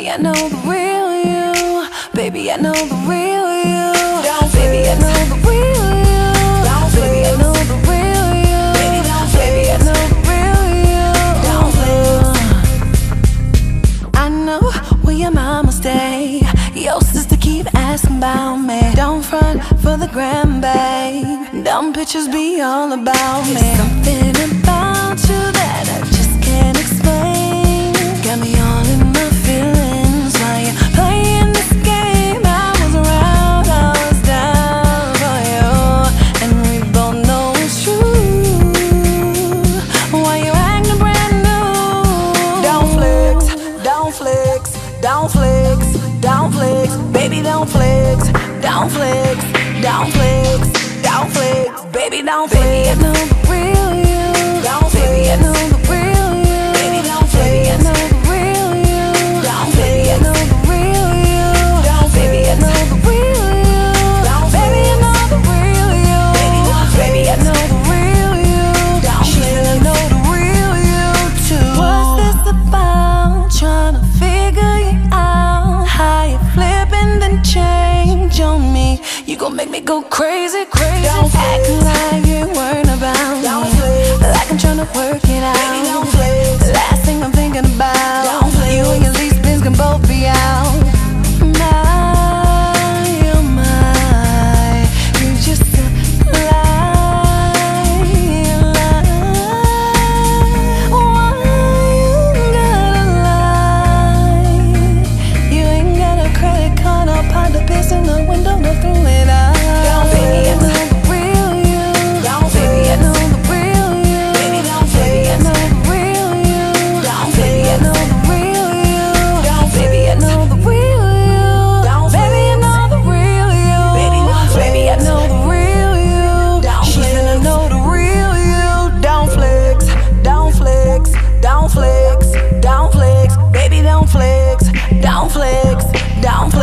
Baby, I know the real you. Baby, I know the real you. Baby, I know the real you. Baby, I know the real you. Baby, I know the real you. I know where your mama stay. Your sister keep asking about me. Don't front for the gram, babe. Dumb pictures be all about me. Something about you that I just can't explain. Got me all in my feelings while you're playing this game. I was around, I was down for you, and we both know it's true. Why you acting brand new? Don't flex, don't flex, don't flex, don't flex. Baby, don't flex, don't flex, don't flex, don't flex. Baby, don't flex. Baby, I know the real you. Don't flex. Baby, I know the real you. Baby, don't flex. Baby, I know the real you. Don't flex. Baby, I know the real you. Don't flex. Baby, I know the real you. Don't flex. Baby, I know the real you. Baby, don't flex. Baby, I know the real you. Don't flex. She said I know the real you too. What's this about? Trying to figure you out. How you flip and then change on me. You gon' make me go crazy, crazy. Acting like you weren't about me. Like I'm tryna work it out. Baby, don't flex. The last thing I'm thinking about. You and your lease bins can both be out. My, oh my, you just a lie. Why you gotta lie? You ain't got a credit card or pop the piss in the window to throw it out. Baby, I know the real you. Baby, I know the real you. Baby, I know the real you. Baby, I know the real you. Baby, I know the real you. Baby, I know the real you. Baby, I know the real you. She said I know the real you. Don't flex, don't flex, don't flex, don't flex. Baby, don't flex, don't flex, don't flex.